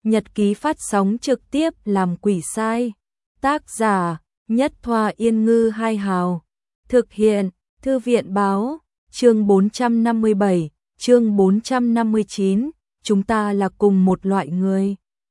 Nhật ký phát sóng trực tiếp làm quỷ sai. Tác giả Nhất Thoa Yên Ngư Hai Hào. Thực hiện Thư viện Báo. Chương 457, chương 459. Chúng ta là cùng một loại người.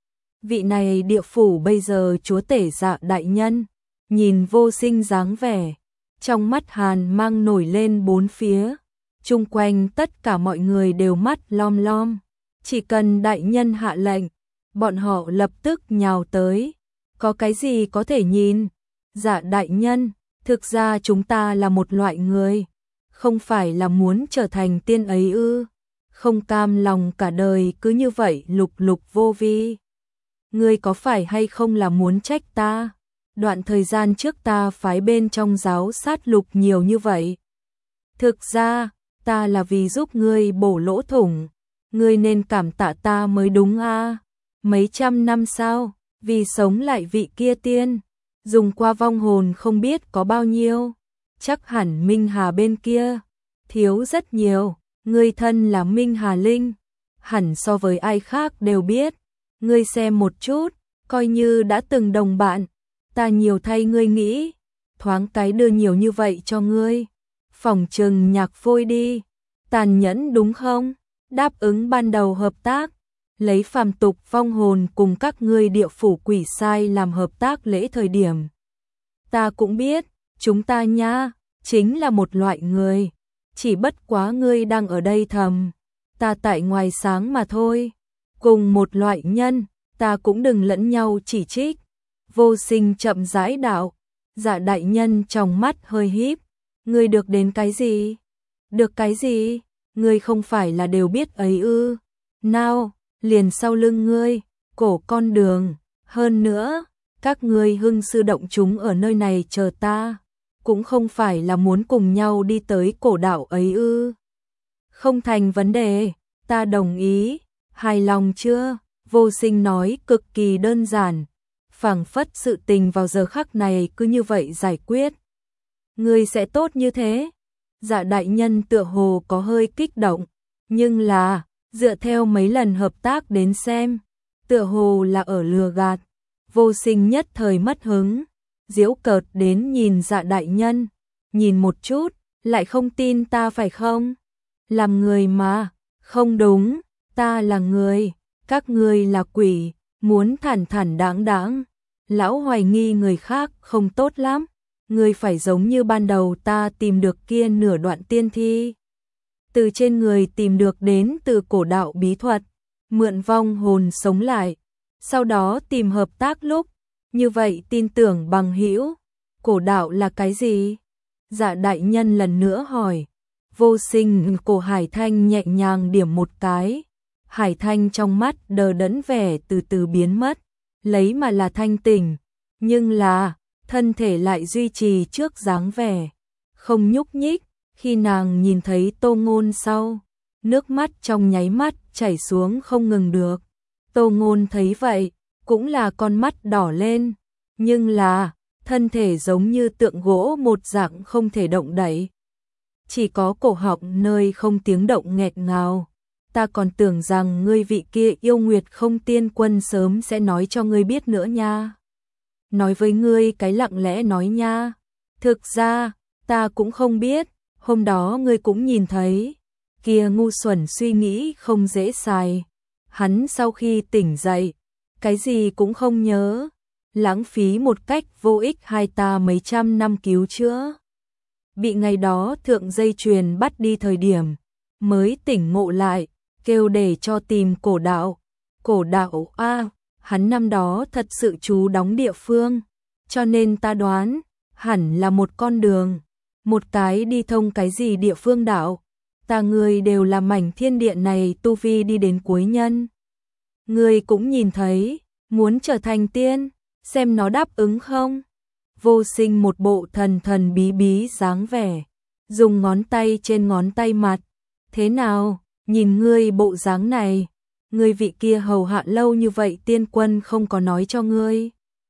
Vị này địa phủ bây giờ chúa tể Dạ đại nhân, nhìn Vô Sinh dáng vẻ, trong mắt hàn mang nổi lên bốn phía, chung quanh tất cả mọi người đều mắt lom lom, chỉ cần đại nhân hạ lệnh, bọn họ lập tức nhào tới. Có cái gì có thể nhìn? Dạ đại nhân, thực ra chúng ta là một loại người, không phải là muốn trở thành tiên ấy ư? Không cam lòng cả đời cứ như vậy lục lục vô vi. Ngươi có phải hay không là muốn trách ta? Đoạn thời gian trước ta phái bên trong giáo sát lục nhiều như vậy. Thực ra, ta là vì giúp ngươi bổ lỗ thủng. Ngươi nên cảm tạ ta mới đúng a. Mấy trăm năm sau, vì sống lại vị kia tiên, dùng qua vong hồn không biết có bao nhiêu. Chắc hẳn Minh Hà bên kia thiếu rất nhiều. Ngươi thân là Minh Hà Linh, hẳn so với ai khác đều biết. Ngươi xem một chút, coi như đã từng đồng bạn, ta nhiều thay ngươi nghĩ, thoáng cái đưa nhiều như vậy cho ngươi, phỏng chừng nhạc phôi đi, tàn nhẫn đúng không? Đáp ứng ban đầu hợp tác, lấy phàm tục vong hồn cùng các ngươi địa phủ quỷ sai làm hợp tác lễ thời điểm. Ta cũng biết, chúng ta nha, chính là một loại người, chỉ bất quá ngươi đang ở đây thầm, ta tại ngoài sáng mà thôi, cùng một loại nhân. Ta cũng đừng lẫn nhau chỉ trích. Vô Sinh chậm rãi đạo. Dạ đại nhân trong mắt hơi híp. Ngươi được đến cái gì? Được cái gì? Ngươi không phải là đều biết ấy ư? Nào, liền sau lưng ngươi, cổ con đường. Hơn nữa, các ngươi hưng sư động chúng ở nơi này chờ ta. Cũng không phải là muốn cùng nhau đi tới cổ đạo ấy ư? Không thành vấn đề, ta đồng ý. Hài lòng chưa? Vô Sinh nói cực kỳ đơn giản, phảng phất sự tình vào giờ khắc này cứ như vậy giải quyết. Ngươi sẽ tốt như thế? Dạ đại nhân tựa hồ có hơi kích động, nhưng là, dựa theo mấy lần hợp tác đến xem, tựa hồ là ở lừa gạt. Vô Sinh nhất thời mất hứng, giễu cợt đến nhìn Dạ đại nhân, nhìn một chút, lại không tin ta phải không? Làm người mà, không đúng, ta là người. Các ngươi là quỷ, muốn thản thản đáng đáng. Lão hoài nghi người khác không tốt lắm. Ngươi phải giống như ban đầu ta tìm được kia nửa đoạn tiên thi. Từ trên người tìm được đến từ cổ đạo bí thuật. Mượn vong hồn sống lại. Sau đó tìm hợp tác lúc. Như vậy tin tưởng bằng hữu. Cổ đạo là cái gì? Dạ đại nhân lần nữa hỏi. Vô Sinh cổ Hải Thanh nhẹ nhàng điểm một cái. Hải Thanh trong mắt đờ đẫn vẻ từ từ biến mất, lấy mà là thanh tỉnh, nhưng là thân thể lại duy trì trước dáng vẻ, không nhúc nhích. Khi nàng nhìn thấy Tô Ngôn sau, nước mắt trong nháy mắt chảy xuống không ngừng được. Tô Ngôn thấy vậy, cũng là con mắt đỏ lên, nhưng là thân thể giống như tượng gỗ một dạng không thể động đậy, chỉ có cổ họng nơi không tiếng động nghẹt ngào. Ta còn tưởng rằng ngươi vị kia yêu Nguyệt Không Tiên Quân sớm sẽ nói cho ngươi biết nữa nha. Nói với ngươi cái lặng lẽ nói nha. Thực ra, ta cũng không biết, hôm đó ngươi cũng nhìn thấy. Kia ngu xuẩn suy nghĩ không dễ xài. Hắn sau khi tỉnh dậy, cái gì cũng không nhớ. Lãng phí một cách vô ích hai ta mấy trăm năm cứu chữa. Bị ngày đó thượng dây chuyền bắt đi thời điểm, mới tỉnh ngộ lại. Kêu để cho tìm cổ đạo. Cổ đạo a, hắn năm đó thật sự trú đóng địa phương, cho nên ta đoán hẳn là một con đường, một cái đi thông cái gì địa phương đạo. Ta người đều là mảnh thiên địa này tu vi đi đến cuối nhân. Người cũng nhìn thấy, muốn trở thành tiên, xem nó đáp ứng không? Vô Sinh một bộ thần thần bí bí dáng vẻ, dùng ngón tay trên ngón tay mặt. Thế nào? Nhìn ngươi bộ dáng này, ngươi vị kia hầu hạ lâu như vậy tiên quân không có nói cho ngươi.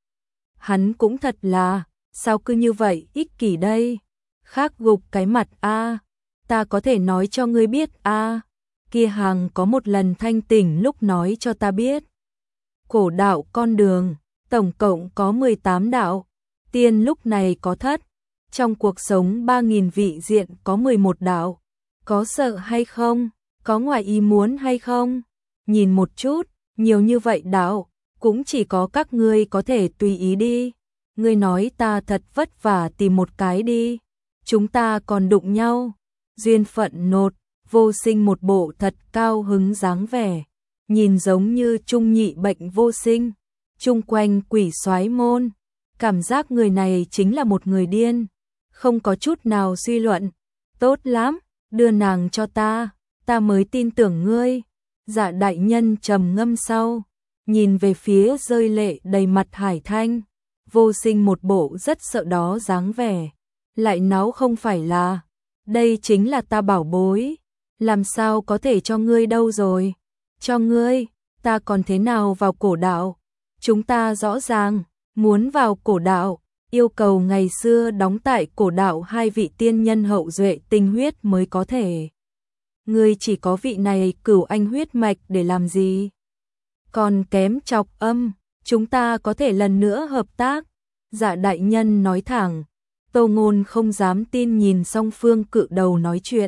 Hắn cũng thật là, sao cứ như vậy ích kỷ đây? Khác gục cái mặt a, ta có thể nói cho ngươi biết a, kia hàng có một lần thanh tỉnh lúc nói cho ta biết. Cổ đạo con đường, tổng cộng có 18 đạo, tiên lúc này có thất, trong cuộc sống 3.000 vị diện có 11 đạo, có sợ hay không, có ngoài ý muốn hay không, nhìn một chút, nhiều như vậy đạo, cũng chỉ có các ngươi có thể tùy ý đi, ngươi nói ta thật vất vả tìm một cái đi, chúng ta còn đụng nhau, duyên phận nột, Vô Sinh một bộ thật cao hứng dáng vẻ, nhìn giống như trung nhị bệnh vô sinh, chung quanh quỷ soái môn, cảm giác người này chính là một người điên, không có chút nào suy luận, tốt lắm, đưa nàng cho ta mới tin tưởng ngươi. Dạ đại nhân trầm ngâm sau, nhìn về phía rơi lệ đầy mặt Hải Thanh, Vô Sinh một bộ rất sợ đó dáng vẻ, lại náo không phải là, đây chính là ta bảo bối, làm sao có thể cho ngươi đâu rồi, cho ngươi, ta còn thế nào vào cổ đạo, chúng ta rõ ràng, muốn vào cổ đạo, yêu cầu ngày xưa đóng tại cổ đạo 2 vị tiên nhân hậu duệ tinh huyết mới có thể. Ngươi chỉ có vị này cửu anh huyết mạch để làm gì? Còn kém chọc âm, chúng ta có thể lần nữa hợp tác. Dạ đại nhân nói thẳng, Tô Ngôn không dám tin nhìn song phương cự đầu nói chuyện.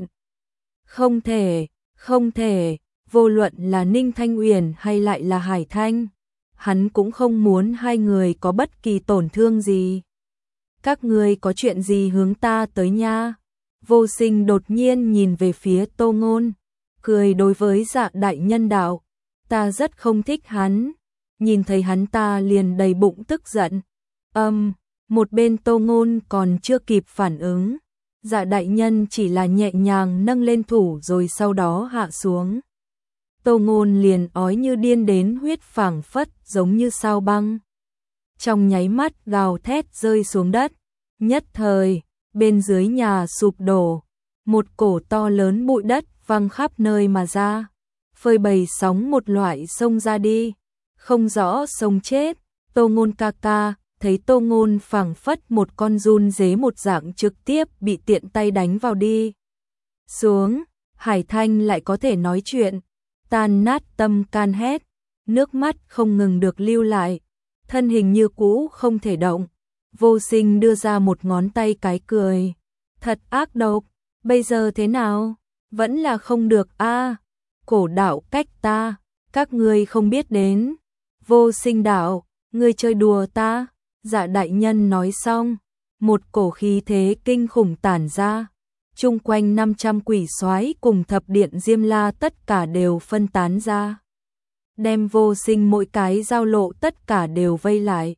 Không thể, vô luận là Ninh Thanh Uyển hay lại là Hải Thanh, hắn cũng không muốn hai người có bất kỳ tổn thương gì. Các ngươi có chuyện gì hướng ta tới nha? Vô Sinh đột nhiên nhìn về phía Tô Ngôn, cười đối với Dạ đại nhân đạo, ta rất không thích hắn, nhìn thấy hắn ta liền đầy bụng tức giận. Một bên Tô Ngôn còn chưa kịp phản ứng, Dạ đại nhân chỉ là nhẹ nhàng nâng lên thủ rồi sau đó hạ xuống. Tô Ngôn liền ói như điên đến huyết phảng phất giống như sao băng. Trong nháy mắt gào thét rơi xuống đất, nhất thời, bên dưới nhà sụp đổ, một cổ to lớn bụi đất văng khắp nơi mà ra, phơi bày sóng một loại sông ra đi, không rõ sông chết. Tô Ngôn ca ca, thấy Tô Ngôn phảng phất một con giun dế một dạng trực tiếp bị tiện tay đánh vào đi. Xuống, Hải Thanh lại có thể nói chuyện, tan nát tâm can hét, nước mắt không ngừng được lưu lại, thân hình như cũ không thể động. Vô Sinh đưa ra một ngón tay cái cười, thật ác độc, bây giờ thế nào? Vẫn là không được a. Cổ đạo cách ta, các ngươi không biết đến. Vô Sinh đạo, ngươi chơi đùa ta? Dạ đại nhân nói xong, một cổ khí thế kinh khủng tản ra, chung quanh 500 quỷ soái cùng thập điện Diêm La tất cả đều phân tán ra, đem Vô Sinh mỗi cái giao lộ tất cả đều vây lại.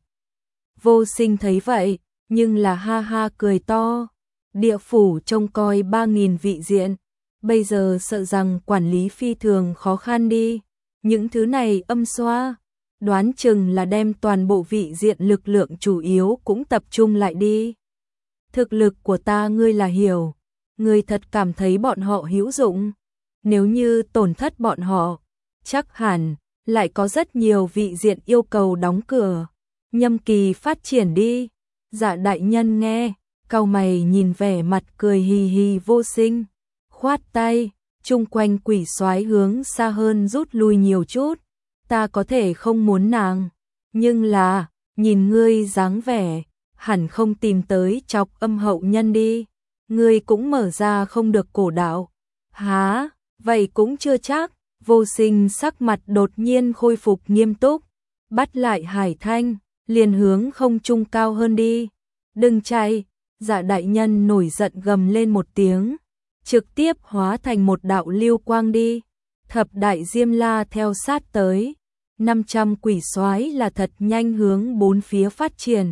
Vô Sinh thấy vậy, nhưng là ha ha cười to, địa phủ trông coi 3.000 vị diện, bây giờ sợ rằng quản lý phi thường khó khăn đi, những thứ này âm xoa, đoán chừng là đem toàn bộ vị diện lực lượng chủ yếu cũng tập trung lại đi. Thực lực của ta ngươi là hiểu, ngươi thật cảm thấy bọn họ hữu dụng, nếu như tổn thất bọn họ, chắc hẳn lại có rất nhiều vị diện yêu cầu đóng cửa, nhâm kỳ phát triển đi. Dạ đại nhân nghe, cau mày nhìn vẻ mặt cười hì hì Vô Sinh, khoát tay, chung quanh quỷ soái hướng xa hơn rút lui nhiều chút, ta có thể không muốn nàng, nhưng là, nhìn ngươi dáng vẻ, hẳn không tìm tới chọc âm hậu nhân đi, ngươi cũng mở ra không được cổ đạo. Hả, vậy cũng chưa chắc. Vô Sinh sắc mặt đột nhiên khôi phục nghiêm túc, bắt lại Hải Thanh, liền hướng không trung cao hơn đi. Đừng chạy, Dạ đại nhân nổi giận gầm lên một tiếng, trực tiếp hóa thành một đạo lưu quang đi. Thập đại Diêm La theo sát tới, 500 quỷ soái là thật nhanh hướng bốn phía phát triển.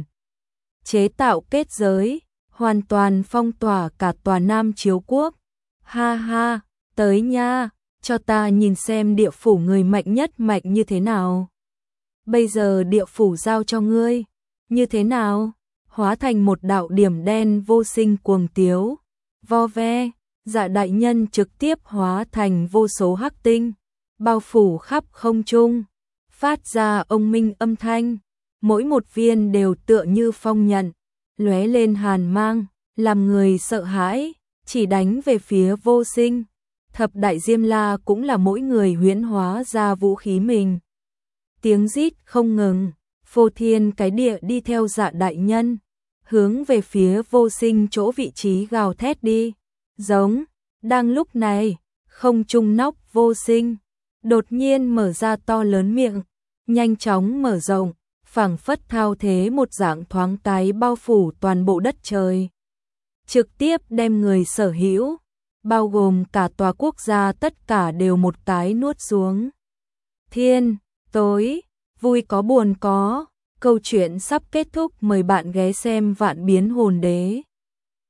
Chế tạo kết giới, hoàn toàn phong tỏa cả tòa Nam Chiếu Quốc. Ha ha, tới nha, cho ta nhìn xem địa phủ người mạnh nhất mạnh như thế nào. Bây giờ địa phủ giao cho ngươi, như thế nào? Hóa thành một đạo điểm đen. Vô Sinh cuồng tiếu, vo ve, Dạ đại nhân trực tiếp hóa thành vô số hắc tinh, bao phủ khắp không trung, phát ra ông minh âm thanh, mỗi một viên đều tựa như phong nhận, lóe lên hàn mang, làm người sợ hãi, chỉ đánh về phía Vô Sinh. Thập đại Diêm La cũng là mỗi người huyễn hóa ra vũ khí mình. tiếng rít không ngừng, phô thiên cái địa đi theo Dạ đại nhân, hướng về phía Vô Sinh chỗ vị trí gào thét đi. Giống, đang lúc này, không trung nóc Vô Sinh đột nhiên mở ra to lớn miệng, nhanh chóng mở rộng, phảng phất thao thế một dạng thoáng cái bao phủ toàn bộ đất trời. Trực tiếp đem người sở hữu, bao gồm cả tòa quốc gia tất cả đều một cái nuốt xuống. Thiên, tối, vui có buồn có, câu chuyện sắp kết thúc, mời bạn ghé xem Vạn Biến Hồn Đế.